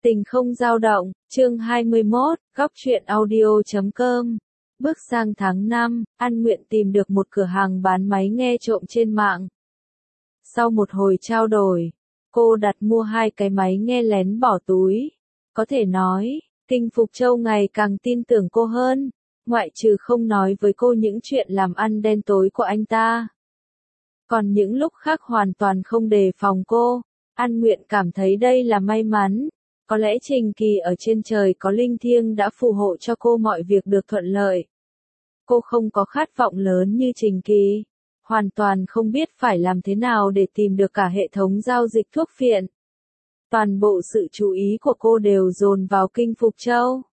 Tình không dao động, chương 21, góc truyện audio.com. Bước sang tháng 5, An Nguyện tìm được một cửa hàng bán máy nghe trộm trên mạng. Sau một hồi trao đổi, cô đặt mua 2 cái máy nghe lén bỏ túi. Có thể nói, Kinh Phục Châu ngày càng tin tưởng cô hơn, ngoại trừ không nói với cô những chuyện làm ăn đen tối của anh ta. Còn những lúc khác hoàn toàn không đề phòng cô, An Nguyện cảm thấy đây là may mắn. Có lẽ Trình Kỳ ở trên trời có linh thiêng đã phù hộ cho cô mọi việc được thuận lợi. Cô không có khát vọng lớn như Trình Kỳ, hoàn toàn không biết phải làm thế nào để tìm được cả hệ thống giao dịch thuốc phiện. Toàn bộ sự chú ý của cô đều dồn vào Kinh Phục Châu.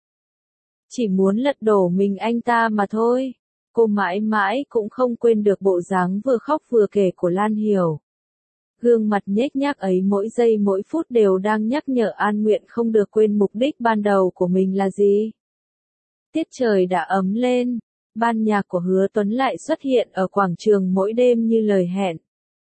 Chỉ muốn lật đổ mình anh ta mà thôi. Cô mãi mãi cũng không quên được bộ dáng vừa khóc vừa kể của Lan Hiểu. Gương mặt nhếch nhác ấy mỗi giây mỗi phút đều đang nhắc nhở An Nguyện không được quên mục đích ban đầu của mình là gì. Tiết trời đã ấm lên, ban nhạc của Hứa Tuấn lại xuất hiện ở quảng trường mỗi đêm như lời hẹn.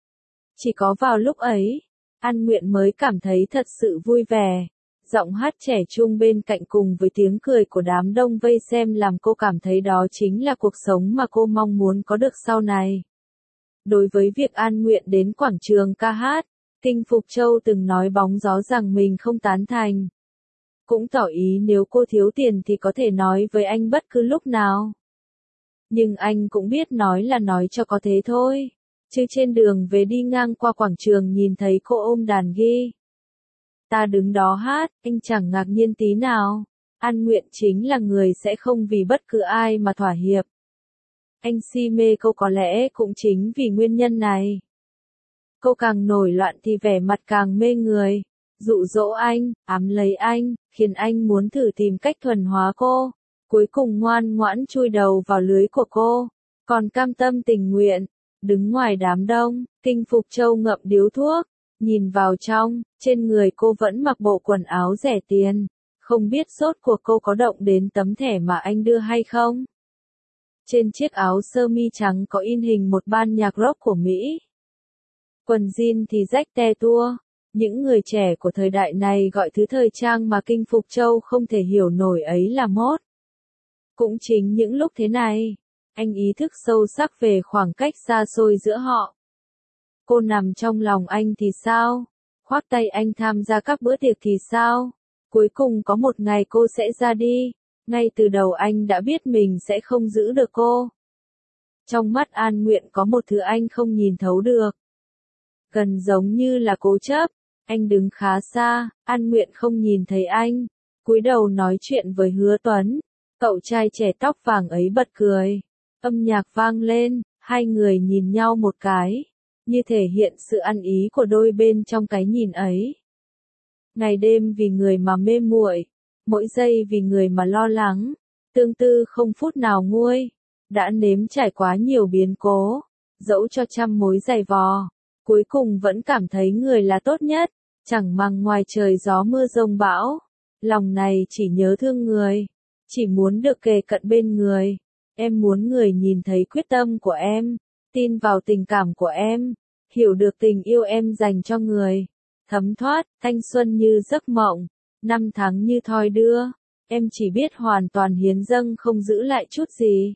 Chỉ có vào lúc ấy, An Nguyện mới cảm thấy thật sự vui vẻ. Giọng hát trẻ trung bên cạnh cùng với tiếng cười của đám đông vây xem làm cô cảm thấy đó chính là cuộc sống mà cô mong muốn có được sau này. Đối với việc An Nguyện đến quảng trường ca hát, Kinh Phục Châu từng nói bóng gió rằng mình không tán thành. Cũng tỏ ý nếu cô thiếu tiền thì có thể nói với anh bất cứ lúc nào. Nhưng anh cũng biết nói là nói cho có thế thôi. Chứ trên đường về đi ngang qua quảng trường nhìn thấy cô ôm đàn ghi. Ta đứng đó hát, anh chẳng ngạc nhiên tí nào. An Nguyện chính là người sẽ không vì bất cứ ai mà thỏa hiệp. Anh si mê cô có lẽ cũng chính vì nguyên nhân này. Cô càng nổi loạn thì vẻ mặt càng mê người, dụ dỗ anh, ám lấy anh, khiến anh muốn thử tìm cách thuần hóa cô. Cuối cùng ngoan ngoãn chui đầu vào lưới của cô, còn cam tâm tình nguyện, đứng ngoài đám đông. Kinh Phục Châu ngậm điếu thuốc, nhìn vào trong, trên người cô vẫn mặc bộ quần áo rẻ tiền, không biết rốt cuộc cô có động đến tấm thẻ mà anh đưa hay không. Trên chiếc áo sơ mi trắng có in hình một ban nhạc rock của Mỹ. Quần jean thì rách te tua. Những người trẻ của thời đại này gọi thứ thời trang mà Kinh Phục Châu không thể hiểu nổi ấy là mốt. Cũng chính những lúc thế này, anh ý thức sâu sắc về khoảng cách xa xôi giữa họ. Cô nằm trong lòng anh thì sao? Khoác tay anh tham gia các bữa tiệc thì sao? Cuối cùng có một ngày cô sẽ ra đi. Ngay từ đầu anh đã biết mình sẽ không giữ được cô. Trong mắt An Nguyện có một thứ anh không nhìn thấu được. Gần giống như là cố chấp. Anh đứng khá xa, An Nguyện không nhìn thấy anh. Cúi đầu nói chuyện với Hứa Tuấn. Cậu trai trẻ tóc vàng ấy bật cười. Âm nhạc vang lên, hai người nhìn nhau một cái. Như thể hiện sự ăn ý của đôi bên trong cái nhìn ấy. Ngày đêm vì người mà mê muội. Mỗi giây vì người mà lo lắng, tương tư không phút nào nguôi, đã nếm trải quá nhiều biến cố, dẫu cho trăm mối dày vò, cuối cùng vẫn cảm thấy người là tốt nhất, chẳng màng ngoài trời gió mưa giông bão, lòng này chỉ nhớ thương người, chỉ muốn được kề cận bên người, em muốn người nhìn thấy quyết tâm của em, tin vào tình cảm của em, hiểu được tình yêu em dành cho người, thấm thoát, thanh xuân như giấc mộng. Năm tháng như thoi đưa, em chỉ biết hoàn toàn hiến dâng không giữ lại chút gì.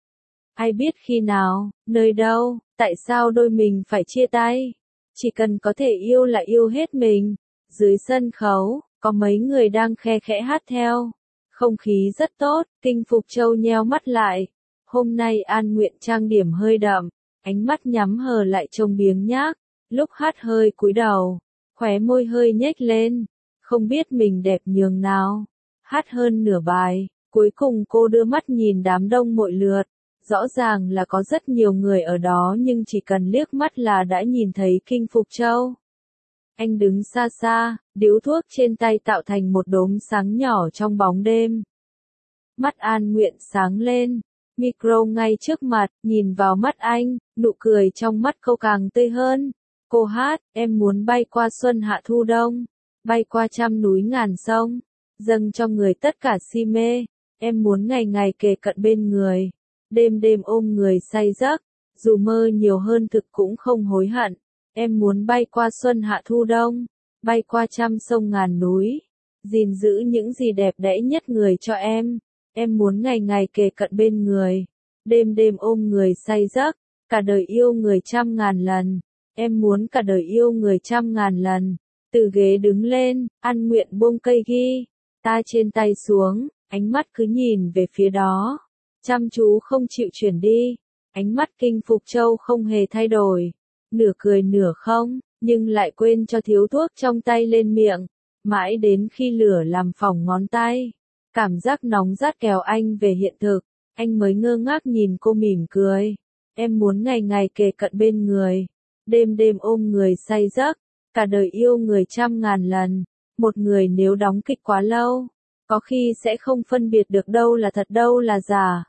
Ai biết khi nào, nơi đâu, tại sao đôi mình phải chia tay? Chỉ cần có thể yêu là yêu hết mình. Dưới sân khấu, có mấy người đang khe khẽ hát theo. Không khí rất tốt, Kinh Phục Châu nheo mắt lại. Hôm nay An Nguyện trang điểm hơi đậm, ánh mắt nhắm hờ lại trông biếng nhác. Lúc hát hơi cúi đầu, khóe môi hơi nhếch lên. Không biết mình đẹp nhường nào. Hát hơn nửa bài, cuối cùng cô đưa mắt nhìn đám đông mỗi lượt. Rõ ràng là có rất nhiều người ở đó nhưng chỉ cần liếc mắt là đã nhìn thấy Kinh Phục Châu. Anh đứng xa xa, điếu thuốc trên tay tạo thành một đốm sáng nhỏ trong bóng đêm. Mắt An Nguyện sáng lên, micro ngay trước mặt, nhìn vào mắt anh, nụ cười trong mắt cô càng tươi hơn. Cô hát, em muốn bay qua xuân hạ thu đông. Bay qua trăm núi ngàn sông, dâng cho người tất cả si mê, em muốn ngày ngày kề cận bên người, đêm đêm ôm người say giấc, dù mơ nhiều hơn thực cũng không hối hận, em muốn bay qua xuân hạ thu đông, bay qua trăm sông ngàn núi, gìn giữ những gì đẹp đẽ nhất người cho em. Em muốn ngày ngày kề cận bên người, đêm đêm ôm người say giấc, cả đời yêu người trăm ngàn lần. Em muốn cả đời yêu người trăm ngàn lần. Từ ghế đứng lên, An Nguyện buông cây ghi, ta trên tay xuống, ánh mắt cứ nhìn về phía đó. Chăm chú không chịu chuyển đi. Ánh mắt Kinh Phục Châu không hề thay đổi. Nửa cười nửa không, nhưng lại quên cho thiếu thuốc trong tay lên miệng. Mãi đến khi lửa làm phỏng ngón tay, cảm giác nóng rát kéo anh về hiện thực, anh mới ngơ ngác nhìn cô mỉm cười. Em muốn ngày ngày kề cận bên người, đêm đêm ôm người say giấc, cả đời yêu người trăm ngàn lần. Một người nếu đóng kịch quá lâu, có khi sẽ không phân biệt được đâu là thật đâu là giả.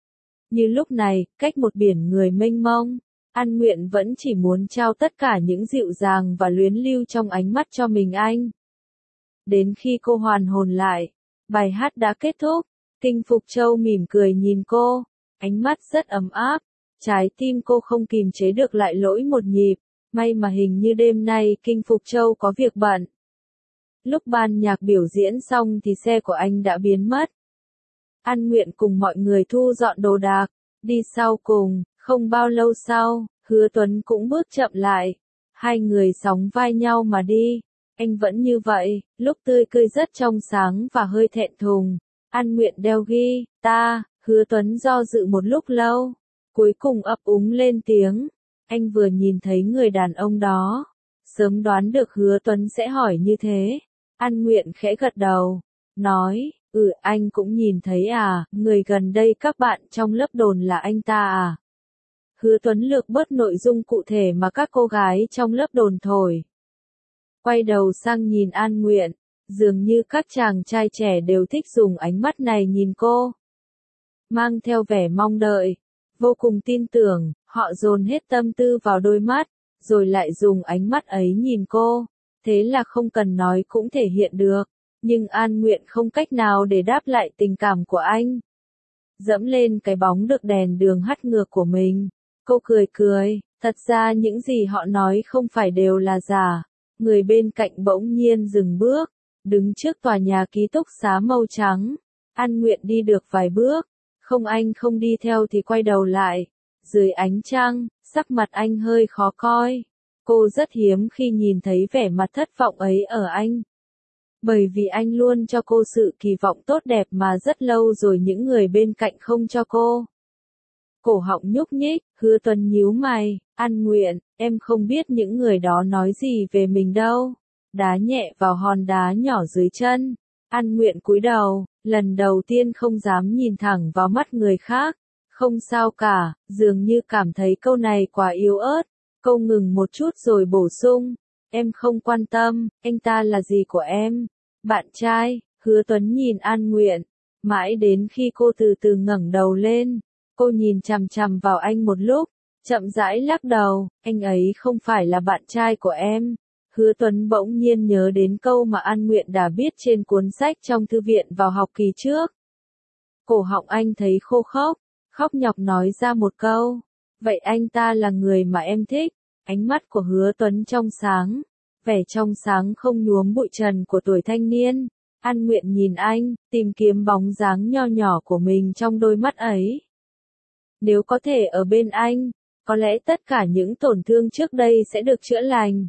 Như lúc này, cách một biển người mênh mông, An Nguyện vẫn chỉ muốn trao tất cả những dịu dàng và luyến lưu trong ánh mắt cho mình anh. Đến khi cô hoàn hồn lại, bài hát đã kết thúc, Kinh Phục Châu mỉm cười nhìn cô, ánh mắt rất ấm áp, trái tim cô không kìm chế được lại lỗi một nhịp, may mà hình như đêm nay Kinh Phục Châu có việc bận. Lúc ban nhạc biểu diễn xong thì xe của anh đã biến mất. An Nguyện cùng mọi người thu dọn đồ đạc, đi sau cùng, không bao lâu sau, Hứa Tuấn cũng bước chậm lại. Hai người sóng vai nhau mà đi. Anh vẫn như vậy, lúc tươi cười rất trong sáng và hơi thẹn thùng. An Nguyện đeo ghi, ta, Hứa Tuấn do dự một lúc lâu. Cuối cùng ấp úng lên tiếng. Anh vừa nhìn thấy người đàn ông đó. Sớm đoán được Hứa Tuấn sẽ hỏi như thế. An Nguyện khẽ gật đầu. Nói, anh cũng nhìn thấy à, người gần đây các bạn trong lớp đồn là anh ta à. Hứa Tuấn lược bớt nội dung cụ thể mà các cô gái trong lớp đồn thổi. Quay đầu sang nhìn An Nguyện, dường như các chàng trai trẻ đều thích dùng ánh mắt này nhìn cô. Mang theo vẻ mong đợi, vô cùng tin tưởng, họ dồn hết tâm tư vào đôi mắt, rồi lại dùng ánh mắt ấy nhìn cô. Thế là không cần nói cũng thể hiện được, nhưng An Nguyện không cách nào để đáp lại tình cảm của anh. Dẫm lên cái bóng được đèn đường hắt ngược của mình, cô cười cười, thật ra những gì họ nói không phải đều là giả. Người bên cạnh bỗng nhiên dừng bước, đứng trước tòa nhà ký túc xá màu trắng. An Nguyện đi được vài bước, không anh không đi theo thì quay đầu lại. Dưới ánh trăng, sắc mặt anh hơi khó coi. Cô rất hiếm khi nhìn thấy vẻ mặt thất vọng ấy ở anh. Bởi vì anh luôn cho cô sự kỳ vọng tốt đẹp mà rất lâu rồi những người bên cạnh không cho cô. Cổ họng nhúc nhích, Hứa Tuấn nhíu mày, An Nguyện, em không biết những người đó nói gì về mình đâu. Đá nhẹ vào hòn đá nhỏ dưới chân. An Nguyện cúi đầu, lần đầu tiên không dám nhìn thẳng vào mắt người khác. Không sao cả, dường như cảm thấy câu này quá yếu ớt. Câu ngừng một chút rồi bổ sung. Em không quan tâm, anh ta là gì của em? Bạn trai. Hứa Tuấn nhìn An Nguyện. Mãi đến khi cô từ từ ngẩng đầu lên. Cô nhìn chằm chằm vào anh một lúc, chậm rãi lắc đầu, anh ấy không phải là bạn trai của em. Hứa Tuấn bỗng nhiên nhớ đến câu mà An Nguyện đã viết trên cuốn sách trong thư viện vào học kỳ trước. Cổ họng anh thấy khô khốc, khóc nhọc nói ra một câu. Vậy anh ta là người mà em thích. Ánh mắt của Hứa Tuấn trong sáng, vẻ trong sáng không nhuốm bụi trần của tuổi thanh niên. An Nguyện nhìn anh, tìm kiếm bóng dáng nho nhỏ của mình trong đôi mắt ấy. Nếu có thể ở bên anh, có lẽ tất cả những tổn thương trước đây sẽ được chữa lành.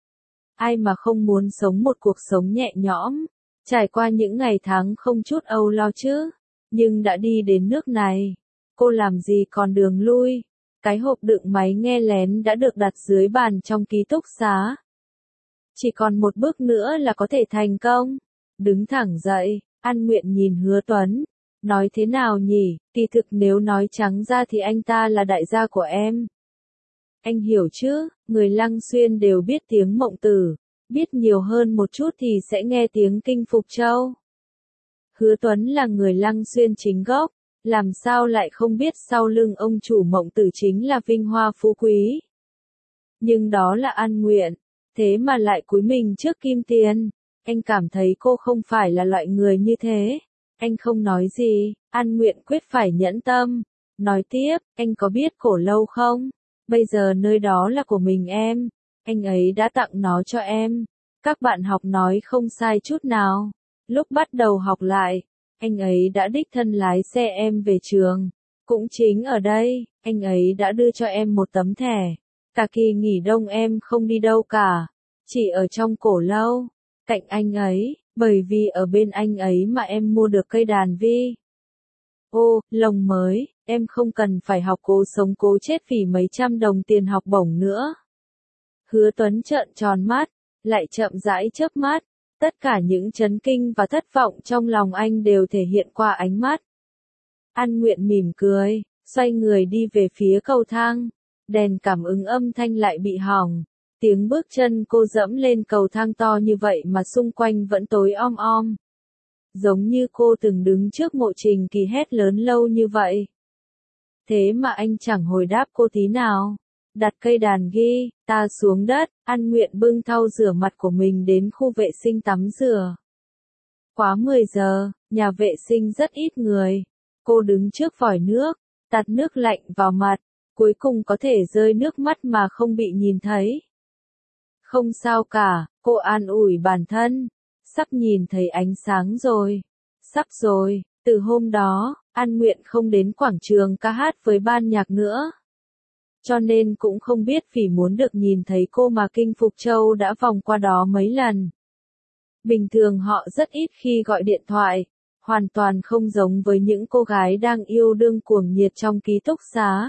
Ai mà không muốn sống một cuộc sống nhẹ nhõm, trải qua những ngày tháng không chút âu lo chứ. Nhưng đã đi đến nước này, cô làm gì còn đường lui. Cái hộp đựng máy nghe lén đã được đặt dưới bàn trong ký túc xá. Chỉ còn một bước nữa là có thể thành công. Đứng thẳng dậy, An Nguyện nhìn Hứa Tuấn. Nói thế nào nhỉ, kỳ thực nếu nói trắng ra thì anh ta là đại gia của em. Anh hiểu chứ, người Lăng Xuyên đều biết tiếng Mộng Tử, biết nhiều hơn một chút thì sẽ nghe tiếng Kinh Phục Châu. Hứa Tuấn là người Lăng Xuyên chính gốc, làm sao lại không biết sau lưng ông chủ Mộng Tử chính là vinh hoa phú quý. Nhưng đó là An Nguyện, thế mà lại cúi mình trước kim tiền. Anh cảm thấy cô không phải là loại người như thế. Anh không nói gì, An Nguyện quyết phải nhẫn tâm. Nói tiếp, anh có biết Cổ Lâu không? Bây giờ nơi đó là của mình em. Anh ấy đã tặng nó cho em. Các bạn học nói không sai chút nào. Lúc bắt đầu học lại, anh ấy đã đích thân lái xe em về trường. Cũng chính ở đây, anh ấy đã đưa cho em một tấm thẻ. Cả kỳ nghỉ đông em không đi đâu cả, chỉ ở trong cổ lâu, cạnh anh ấy, bởi vì ở bên anh ấy mà em mua được cây đàn vi. Ô, lồng mới, em không cần phải học cố sống cố chết vì mấy trăm đồng tiền học bổng nữa. Hứa Tuấn trợn tròn mắt, lại chậm rãi chớp mắt, tất cả những chấn kinh và thất vọng trong lòng anh đều thể hiện qua ánh mắt. An Nguyện mỉm cười, xoay người đi về phía cầu thang, đèn cảm ứng âm thanh lại bị hỏng. Tiếng bước chân cô dẫm lên cầu thang to như vậy mà xung quanh vẫn tối om om. Giống như cô từng đứng trước mộ Trình Kỳ hét lớn lâu như vậy. Thế mà anh chẳng hồi đáp cô tí nào. Đặt cây đàn guitar xuống đất, An Nguyện bưng thau rửa mặt của mình đến khu vệ sinh tắm rửa. Quá 10 giờ, nhà vệ sinh rất ít người. Cô đứng trước vòi nước, tạt nước lạnh vào mặt, cuối cùng có thể rơi nước mắt mà không bị nhìn thấy. Không sao cả, cô an ủi bản thân. Sắp nhìn thấy ánh sáng rồi. Sắp rồi, từ hôm đó, An Nguyện không đến quảng trường ca hát với ban nhạc nữa. Cho nên cũng không biết vì muốn được nhìn thấy cô mà Kinh Phục Châu đã vòng qua đó mấy lần. Bình thường họ rất ít khi gọi điện thoại, hoàn toàn không giống với những cô gái đang yêu đương cuồng nhiệt trong ký túc xá.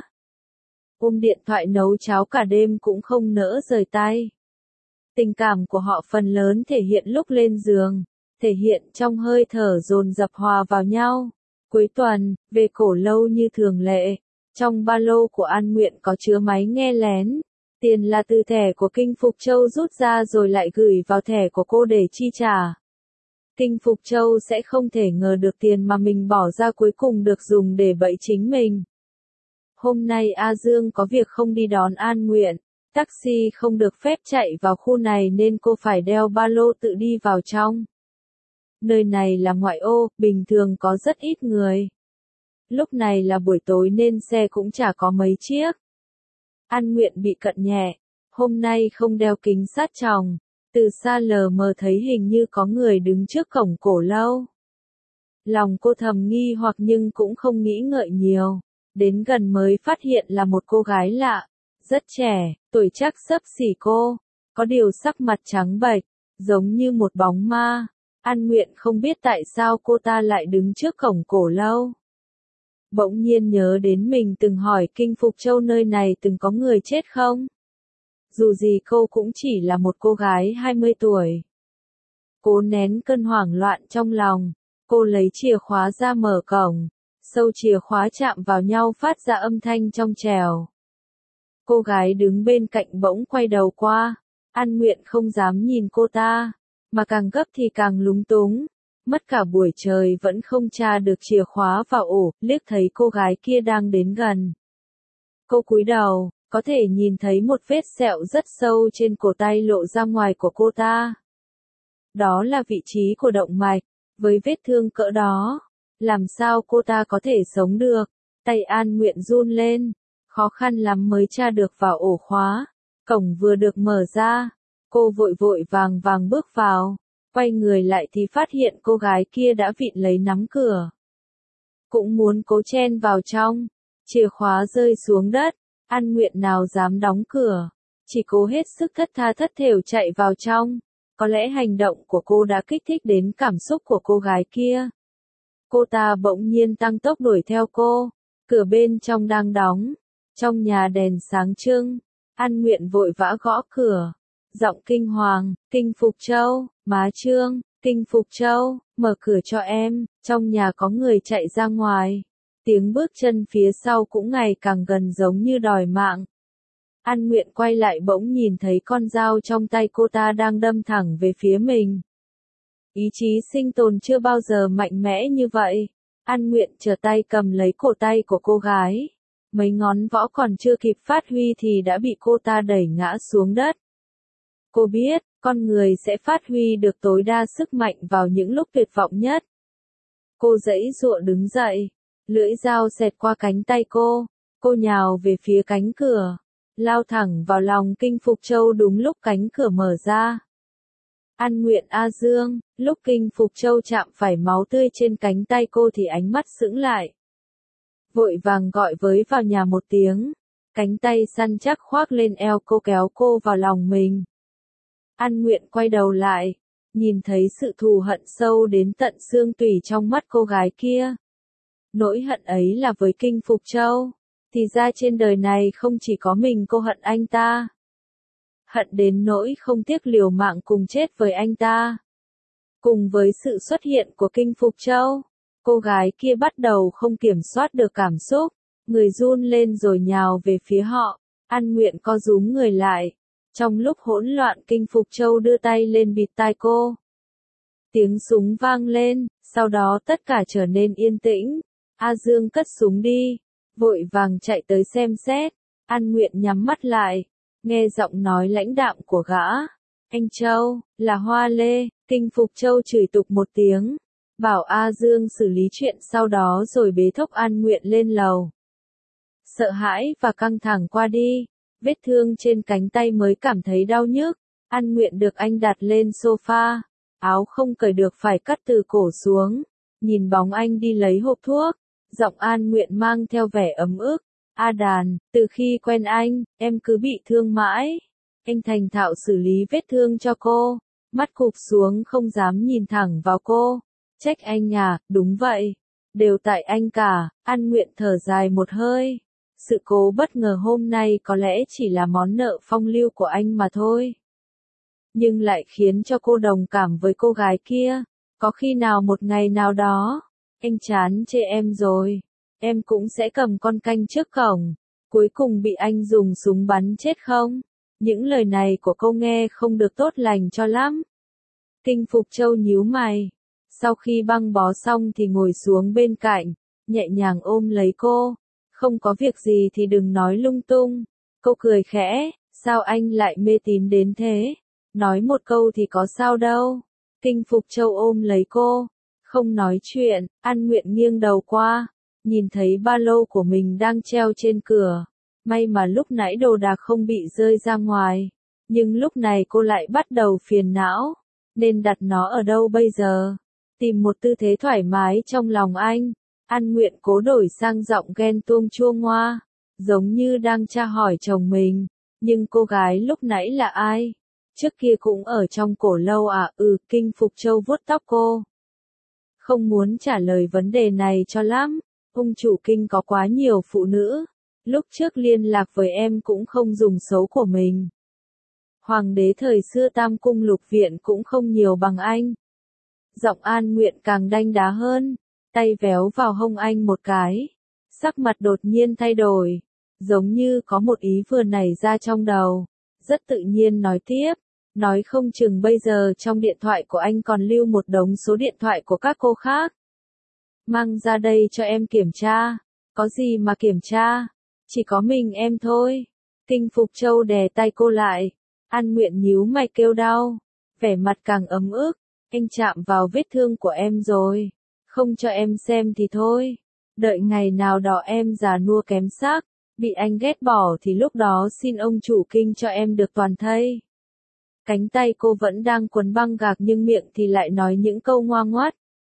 Ôm điện thoại nấu cháo cả đêm cũng không nỡ rời tay. Tình cảm của họ phần lớn thể hiện lúc lên giường, thể hiện trong hơi thở dồn dập hòa vào nhau. Cuối tuần, về cổ lâu như thường lệ, trong ba lô của An Nguyện có chứa máy nghe lén. Tiền là từ thẻ của Kinh Phục Châu rút ra rồi lại gửi vào thẻ của cô để chi trả. Kinh Phục Châu sẽ không thể ngờ được tiền mà mình bỏ ra cuối cùng được dùng để bẫy chính mình. Hôm nay A Dương có việc không đi đón An Nguyện. Taxi không được phép chạy vào khu này nên cô phải đeo ba lô tự đi vào trong. Nơi này là ngoại ô, bình thường có rất ít người. Lúc này là buổi tối nên xe cũng chả có mấy chiếc. An Nguyện bị cận nhẹ, hôm nay không đeo kính sát tròng, từ xa lờ mờ thấy hình như có người đứng trước cổng cổ lâu. Lòng cô thầm nghi hoặc nhưng cũng không nghĩ ngợi nhiều, đến gần mới phát hiện là một cô gái lạ, rất trẻ, tuổi chắc xấp xỉ cô, có điều sắc mặt trắng bệch, giống như một bóng ma. An Nguyện không biết tại sao cô ta lại đứng trước cổng cổ lâu. Bỗng nhiên nhớ đến mình từng hỏi Kinh Phục Châu nơi này từng có người chết không? Dù gì cô cũng chỉ là một cô gái 20 tuổi. Cố nén cơn hoảng loạn trong lòng, cô lấy chìa khóa ra mở cổng, sâu chìa khóa chạm vào nhau phát ra âm thanh trong trẻo. Cô gái đứng bên cạnh bỗng quay đầu qua, An Nguyện không dám nhìn cô ta, mà càng gấp thì càng lúng túng. Mất cả buổi trời vẫn không tra được chìa khóa vào ổ, liếc thấy cô gái kia đang đến gần. Cô cúi đầu, có thể nhìn thấy một vết sẹo rất sâu trên cổ tay lộ ra ngoài của cô ta. Đó là vị trí của động mạch, với vết thương cỡ đó, làm sao cô ta có thể sống được? Tay An Nguyện run lên, khó khăn lắm mới tra được vào ổ khóa. Cổng vừa được mở ra, cô vội vội vàng vàng bước vào. Quay người lại thì phát hiện cô gái kia đã vịn lấy nắm cửa. Cũng muốn cố chen vào trong, chìa khóa rơi xuống đất, An Nguyện nào dám đóng cửa, chỉ cố hết sức thất tha thất thểu chạy vào trong. Có lẽ hành động của cô đã kích thích đến cảm xúc của cô gái kia. Cô ta bỗng nhiên tăng tốc đuổi theo cô, cửa bên trong đang đóng, trong nhà đèn sáng trưng, An Nguyện vội vã gõ cửa. Giọng kinh hoàng, Kinh Phục Châu, má Trương, Kinh Phục Châu, mở cửa cho em, trong nhà có người chạy ra ngoài. Tiếng bước chân phía sau cũng ngày càng gần giống như đòi mạng. An Nguyện quay lại bỗng nhìn thấy con dao trong tay cô ta đang đâm thẳng về phía mình. Ý chí sinh tồn chưa bao giờ mạnh mẽ như vậy. An Nguyện trở tay cầm lấy cổ tay của cô gái. Mấy ngón võ còn chưa kịp phát huy thì đã bị cô ta đẩy ngã xuống đất. Cô biết, con người sẽ phát huy được tối đa sức mạnh vào những lúc tuyệt vọng nhất. Cô giãy giụa đứng dậy, lưỡi dao xẹt qua cánh tay cô nhào về phía cánh cửa, lao thẳng vào lòng Kinh Phục Châu đúng lúc cánh cửa mở ra. An Nguyện A Dương, lúc Kinh Phục Châu chạm phải máu tươi trên cánh tay cô thì ánh mắt sững lại. Vội vàng gọi với vào nhà một tiếng, cánh tay săn chắc khoác lên eo cô kéo cô vào lòng mình. An Nguyện quay đầu lại, nhìn thấy sự thù hận sâu đến tận xương tủy trong mắt cô gái kia. Nỗi hận ấy là với Kinh Phục Châu, thì ra trên đời này không chỉ có mình cô hận anh ta. Hận đến nỗi không tiếc liều mạng cùng chết với anh ta. Cùng với sự xuất hiện của Kinh Phục Châu, cô gái kia bắt đầu không kiểm soát được cảm xúc, người run lên rồi nhào về phía họ. An Nguyện co rúm người lại. Trong lúc hỗn loạn Kinh Phục Châu đưa tay lên bịt tai cô. Tiếng súng vang lên, sau đó tất cả trở nên yên tĩnh. A Dương cất súng đi, vội vàng chạy tới xem xét. An Nguyện nhắm mắt lại, nghe giọng nói lãnh đạm của gã. Anh Châu, là Hoa Lê. Kinh Phục Châu chửi tục một tiếng, bảo A Dương xử lý chuyện sau đó rồi bế thốc An Nguyện lên lầu. Sợ hãi và căng thẳng qua đi, vết thương trên cánh tay mới cảm thấy đau nhức. An Nguyện được anh đặt lên sofa, áo không cởi được phải cắt từ cổ xuống. Nhìn bóng anh đi lấy hộp thuốc, giọng An Nguyện mang theo vẻ ấm ức. A Đàn, từ khi quen anh, em cứ bị thương mãi. Anh thành thạo xử lý vết thương cho cô, mắt cụp xuống không dám nhìn thẳng vào cô. Trách anh à, đúng vậy. Đều tại anh cả. An Nguyện thở dài một hơi. Sự cố bất ngờ hôm nay có lẽ chỉ là món nợ phong lưu của anh mà thôi. Nhưng lại khiến cho cô đồng cảm với cô gái kia. Có khi nào một ngày nào đó, anh chán chê em rồi, em cũng sẽ cầm con canh trước cổng, cuối cùng bị anh dùng súng bắn chết không? Những lời này của cô nghe không được tốt lành cho lắm. Kinh Phục Châu nhíu mày. Sau khi băng bó xong thì ngồi xuống bên cạnh, nhẹ nhàng ôm lấy cô. Không có việc gì thì đừng nói lung tung. Cô cười khẽ, sao anh lại mê tín đến thế? Nói một câu thì có sao đâu. Kinh Phục Châu ôm lấy cô, không nói chuyện. An Nguyện nghiêng đầu qua, nhìn thấy ba lô của mình đang treo trên cửa. May mà lúc nãy đồ đạc không bị rơi ra ngoài. Nhưng lúc này cô lại bắt đầu phiền não. Nên đặt nó ở đâu bây giờ? Tìm một tư thế thoải mái trong lòng anh. An Nguyện cố đổi sang giọng ghen tuông chua ngoa, giống như đang tra hỏi chồng mình. Nhưng cô gái lúc nãy là ai? Trước kia cũng ở trong cổ lâu à? Kinh Phục Châu vuốt tóc cô. Không muốn trả lời vấn đề này cho lắm. Ông chủ Kinh có quá nhiều phụ nữ. Lúc trước liên lạc với em cũng không dùng xấu của mình. Hoàng đế thời xưa Tam Cung Lục Viện cũng không nhiều bằng anh. Giọng An Nguyện càng đanh đá hơn, tay véo vào hông anh một cái. Sắc mặt đột nhiên thay đổi, giống như có một ý vừa nảy ra trong đầu. Rất tự nhiên nói tiếp, nói không chừng bây giờ trong điện thoại của anh còn lưu một đống số điện thoại của các cô khác. Mang ra đây cho em kiểm tra. Có gì mà kiểm tra? Chỉ có mình em thôi. Kinh Phục Châu đè tay cô lại. An Nguyện nhíu mày kêu đau, vẻ mặt càng ấm ức. Anh chạm vào vết thương của em rồi, không cho em xem thì thôi. Đợi ngày nào đó em già nua kém xác, bị anh ghét bỏ thì lúc đó xin ông chủ Kinh cho em được toàn thây. Cánh tay cô vẫn đang quấn băng gạc nhưng miệng thì lại nói những câu ngoa ngoắt.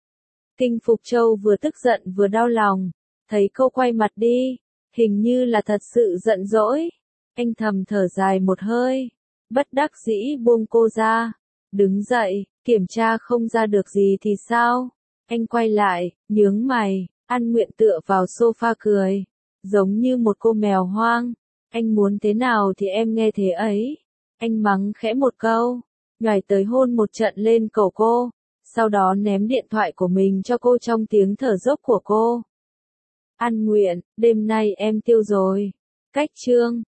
Kinh Phục Châu vừa tức giận vừa đau lòng, thấy cô quay mặt đi, hình như là thật sự giận dỗi. Anh thầm thở dài một hơi, bất đắc dĩ buông cô ra, đứng dậy, kiểm tra không ra được gì thì sao? Anh quay lại, nhướng mày. An Nguyện tựa vào sofa cười, giống như một cô mèo hoang. Anh muốn thế nào thì em nghe thế ấy. Anh mắng khẽ một câu, nhảy tới hôn một trận lên cổ cô, sau đó ném điện thoại của mình cho cô trong tiếng thở dốc của cô. An Nguyện, đêm nay em tiêu rồi. Cách chương